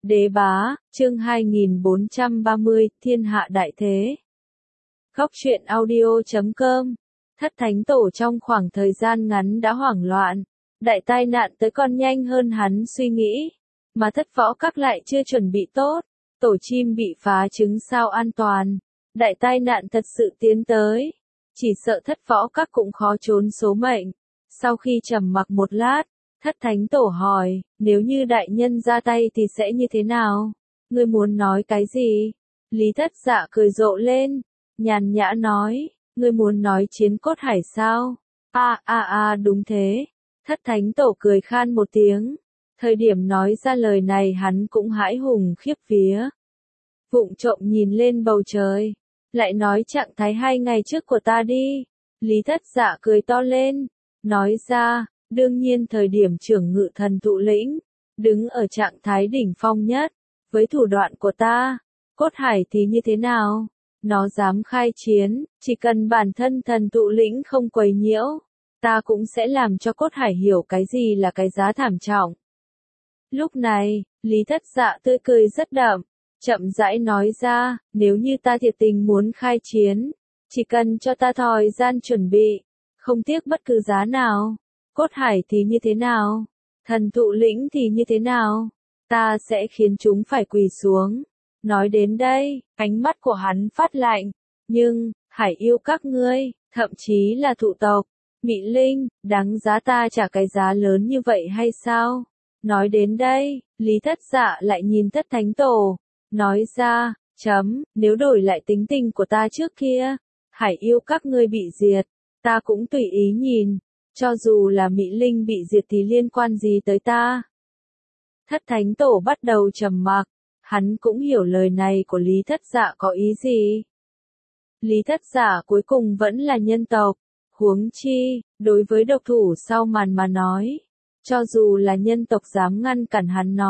Đế bá, chương 2430, thiên hạ đại thế. Góc truyện audio.com. Thất thánh tổ trong khoảng thời gian ngắn đã hoảng loạn. Đại tai nạn tới còn nhanh hơn hắn suy nghĩ. Mà thất võ các lại chưa chuẩn bị tốt. Tổ chim bị phá trứng sao an toàn. Đại tai nạn thật sự tiến tới. Chỉ sợ thất võ các cũng khó trốn số mệnh. Sau khi trầm mặc một lát, Thất thánh tổ hỏi, nếu như đại nhân ra tay thì sẽ như thế nào? Ngươi muốn nói cái gì? Lý Thất Dạ cười rộ lên, nhàn nhã nói, ngươi muốn nói chiến cốt hải sao? Đúng thế. Thất thánh tổ cười khan một tiếng. Thời điểm nói ra lời này hắn cũng hãi hùng khiếp vía. Vụng trộm nhìn lên bầu trời. Lại nói trạng thái 2 ngày trước của ta đi. Lý Thất Dạ cười to lên. Nói ra, đương nhiên thời điểm trưởng ngự thần thụ lĩnh, đứng ở trạng thái đỉnh phong nhất, với thủ đoạn của ta, cốt hải thì như thế nào? Nó dám khai chiến, chỉ cần bản thân thần thụ lĩnh không quấy nhiễu, ta cũng sẽ làm cho cốt hải hiểu cái gì là cái giá thảm trọng. Lúc này, Lý Thất Dạ tươi cười rất đậm, chậm rãi nói ra, nếu như ta thiệt tình muốn khai chiến, chỉ cần cho ta thời gian chuẩn bị, không tiếc bất cứ giá nào. Cốt hải thì như thế nào? Thần thụ lĩnh thì như thế nào? Ta sẽ khiến chúng phải quỳ xuống. Nói đến đây, ánh mắt của hắn phát lạnh. Nhưng, hải yêu các ngươi, thậm chí là thụ tộc, Mị Linh, đáng giá ta trả cái giá lớn như vậy hay sao? Nói đến đây, Lý Thất Dạ lại nhìn Thất thánh tổ. Nói ra, nếu đổi lại tính tình của ta trước kia, hải yêu các ngươi bị diệt, ta cũng tùy ý nhìn. Cho dù là Mị Linh bị diệt thì liên quan gì tới ta? Thất thánh tổ bắt đầu trầm mặc, hắn cũng hiểu lời này của Lý Thất Dạ có ý gì. Lý Thất Dạ cuối cùng vẫn là nhân tộc, huống chi, đối với độc thủ sau màn mà nói, cho dù là nhân tộc dám ngăn cản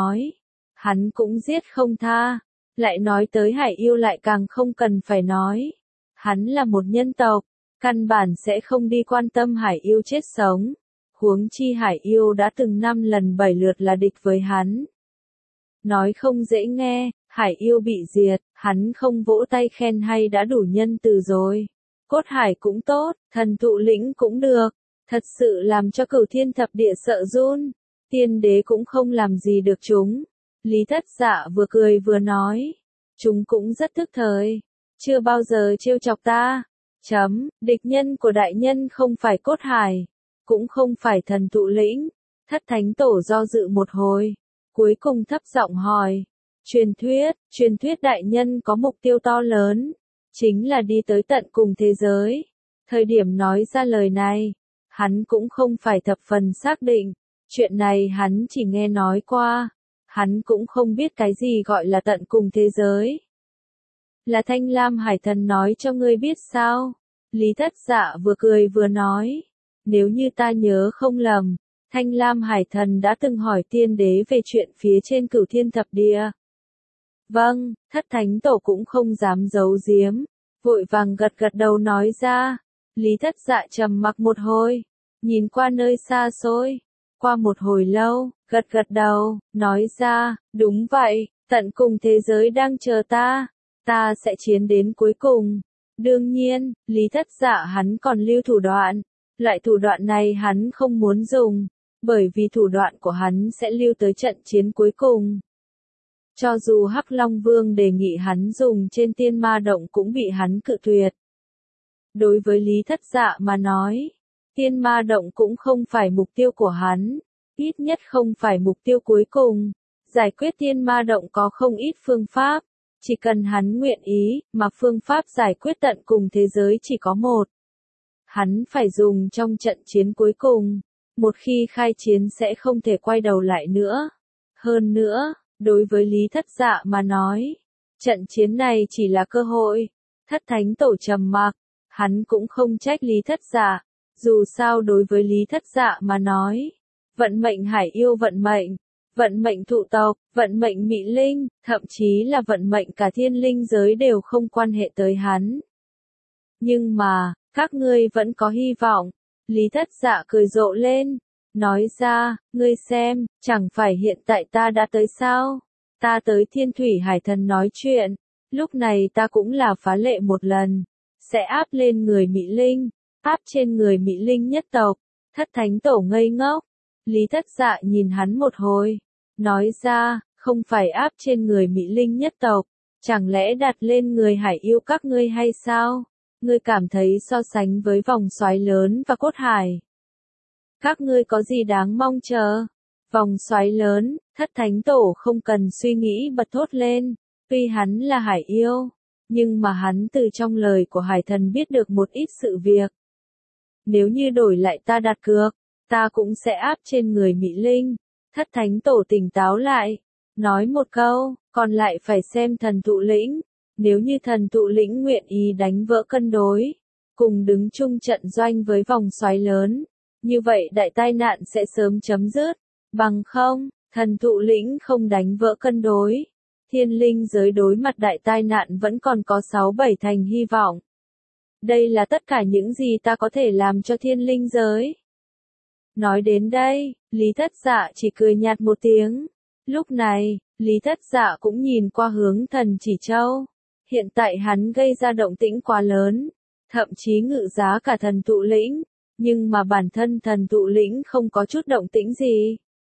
hắn cũng giết không tha, lại nói tới hải yêu lại càng không cần phải nói. Hắn là một nhân tộc. Căn bản sẽ không đi quan tâm hải yêu chết sống. Huống chi hải yêu đã từng 5 lần 7 lượt là địch với hắn. Nói không dễ nghe, hải yêu bị diệt, hắn không vỗ tay khen hay đã đủ nhân từ rồi. Cốt hải cũng tốt, thần thụ lĩnh cũng được. Thật sự làm cho cửu thiên thập địa sợ run. Tiên đế cũng không làm gì được chúng. Lý Thất Dạ vừa cười vừa nói. Chúng cũng rất thức thời. Chưa bao giờ trêu chọc ta. Địch nhân của đại nhân không phải cốt hải, cũng không phải thần thụ lĩnh. Thất thánh tổ do dự một hồi, cuối cùng thấp giọng hỏi. Truyền thuyết đại nhân có mục tiêu to lớn, chính là đi tới tận cùng thế giới. Thời điểm nói ra lời này, hắn cũng không phải thập phần xác định. Chuyện này hắn chỉ nghe nói qua, hắn cũng không biết cái gì gọi là tận cùng thế giới. Là Thanh Lam Hải Thần nói cho ngươi biết sao? Lý Thất Dạ vừa cười vừa nói. Nếu như ta nhớ không lầm, Thanh Lam Hải Thần đã từng hỏi tiên đế về chuyện phía trên cửu thiên thập địa. Vâng, Thất thánh tổ cũng không dám giấu giếm, vội vàng gật gật đầu nói ra. Lý Thất Dạ trầm mặc một hồi, nhìn qua nơi xa xôi. Qua một hồi lâu, gật gật đầu, nói ra, đúng vậy, tận cùng thế giới đang chờ ta. Ta sẽ chiến đến cuối cùng. Đương nhiên, Lý Thất Dạ hắn còn lưu thủ đoạn. Loại thủ đoạn này hắn không muốn dùng, bởi vì thủ đoạn của hắn sẽ lưu tới trận chiến cuối cùng. Cho dù Hắc Long Vương đề nghị hắn dùng trên Tiên Ma Động cũng bị hắn cự tuyệt. Đối với Lý Thất Dạ mà nói, Tiên Ma Động cũng không phải mục tiêu của hắn, ít nhất không phải mục tiêu cuối cùng. Giải quyết Tiên Ma Động có không ít phương pháp. Chỉ cần hắn nguyện ý, mà phương pháp giải quyết tận cùng thế giới chỉ có một. Hắn phải dùng trong trận chiến cuối cùng. Một khi khai chiến sẽ không thể quay đầu lại nữa. Hơn nữa, đối với Lý Thất Dạ mà nói, trận chiến này chỉ là cơ hội. Thất thánh tổ trầm mặc, hắn cũng không trách Lý Thất Dạ. Dù sao đối với Lý Thất Dạ mà nói, vận mệnh hải yêu vận mệnh thụ tộc, vận mệnh Mị Linh, thậm chí là vận mệnh cả thiên linh giới đều không quan hệ tới hắn. Nhưng mà, các ngươi vẫn có hy vọng. Lý Thất Dạ cười rộ lên, nói ra, ngươi xem, chẳng phải hiện tại ta đã tới sao? ta tới Thiên Thủy Hải Thần nói chuyện, lúc này ta cũng là phá lệ một lần, sẽ áp lên người Mị Linh, áp trên người Mị Linh nhất tộc. Thất Thánh Tổ ngây ngốc, Lý Thất Dạ nhìn hắn một hồi, nói ra, không phải áp trên người Mị Linh nhất tộc, chẳng lẽ đặt lên người Hải yêu các ngươi hay sao? Ngươi cảm thấy so sánh với vòng xoáy lớn và cốt hải, các ngươi có gì đáng mong chờ? Vòng xoáy lớn, Thất Thánh Tổ không cần suy nghĩ bật thốt lên, tuy hắn là Hải yêu, nhưng mà hắn từ trong lời của Hải Thần biết được một ít sự việc. Nếu như đổi lại ta đặt cược, ta cũng sẽ áp trên người Mị Linh. Thất Thánh Tổ tỉnh táo lại, nói một câu, còn lại phải xem Thần Thụ Lĩnh. Nếu như Thần Thụ Lĩnh nguyện ý đánh vỡ cân đối, cùng đứng chung trận doanh với vòng xoáy lớn, như vậy đại tai nạn sẽ sớm chấm dứt. Bằng không, Thần Thụ Lĩnh không đánh vỡ cân đối, thiên linh giới đối mặt đại tai nạn vẫn còn có 6-7 thành hy vọng. Đây là tất cả những gì ta có thể làm cho thiên linh giới. Nói đến đây, Lý Thất Dạ chỉ cười nhạt một tiếng. Lúc này, Lý Thất Dạ cũng nhìn qua hướng Thần Chỉ Châu. Hiện tại hắn gây ra động tĩnh quá lớn, thậm chí ngự giá cả Thần Thụ Lĩnh, nhưng mà bản thân Thần Thụ Lĩnh không có chút động tĩnh gì.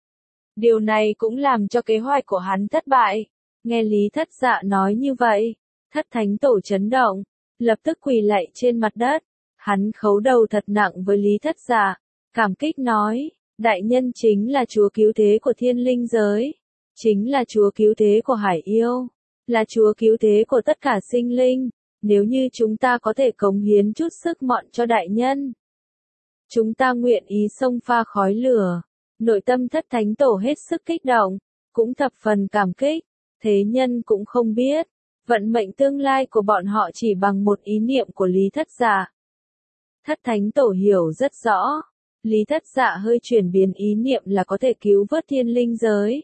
Điều này cũng làm cho kế hoạch của hắn thất bại. Nghe Lý Thất Dạ nói như vậy, Thất Thánh Tổ chấn động, lập tức quỳ lạy trên mặt đất. Hắn khấu đầu thật nặng với Lý Thất Dạ, cảm kích nói, đại nhân chính là Chúa cứu thế của thiên linh giới, chính là Chúa cứu thế của Hải yêu, là Chúa cứu thế của tất cả sinh linh. Nếu như chúng ta có thể cống hiến chút sức mọn cho đại nhân, chúng ta nguyện ý xông pha khói lửa. Nội tâm Thất Thánh Tổ hết sức kích động, cũng thập phần cảm kích. Thế nhân cũng không biết, vận mệnh tương lai của bọn họ chỉ bằng một ý niệm của Lý Thất Dạ. Thất Thánh Tổ hiểu rất rõ, Lý Thất Dạ hơi chuyển biến ý niệm là có thể cứu vớt thiên linh giới,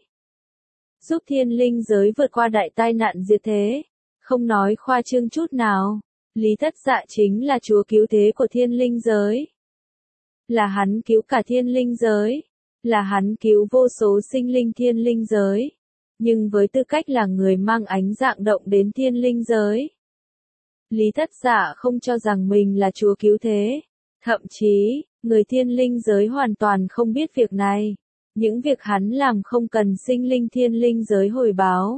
giúp thiên linh giới vượt qua đại tai nạn diệt thế. Không nói khoa trương chút nào, Lý Thất Dạ chính là Chúa cứu thế của thiên linh giới. Là hắn cứu cả thiên linh giới, là hắn cứu vô số sinh linh thiên linh giới. Nhưng với tư cách là người mang ánh dạng động đến thiên linh giới, Lý Thất Dạ không cho rằng mình là Chúa cứu thế. Thậm chí, người thiên linh giới hoàn toàn không biết việc này. Những việc hắn làm không cần sinh linh thiên linh giới hồi báo.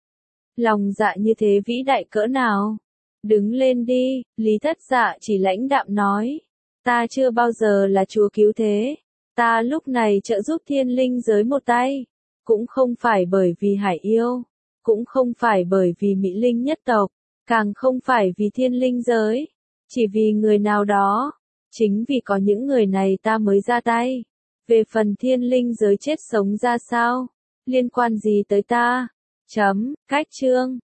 Lòng dạ như thế vĩ đại cỡ nào? Đứng lên đi, Lý Thất Dạ chỉ lãnh đạm nói. Ta chưa bao giờ là Chúa cứu thế. Ta lúc này trợ giúp thiên linh giới một tay. Cũng không phải bởi vì Hải yêu, cũng không phải bởi vì Mị Linh nhất tộc, càng không phải vì thiên linh giới, chỉ vì người nào đó. Chính vì có những người này ta mới ra tay. Về phần thiên linh giới chết sống ra sao, liên quan gì tới ta? Cách chương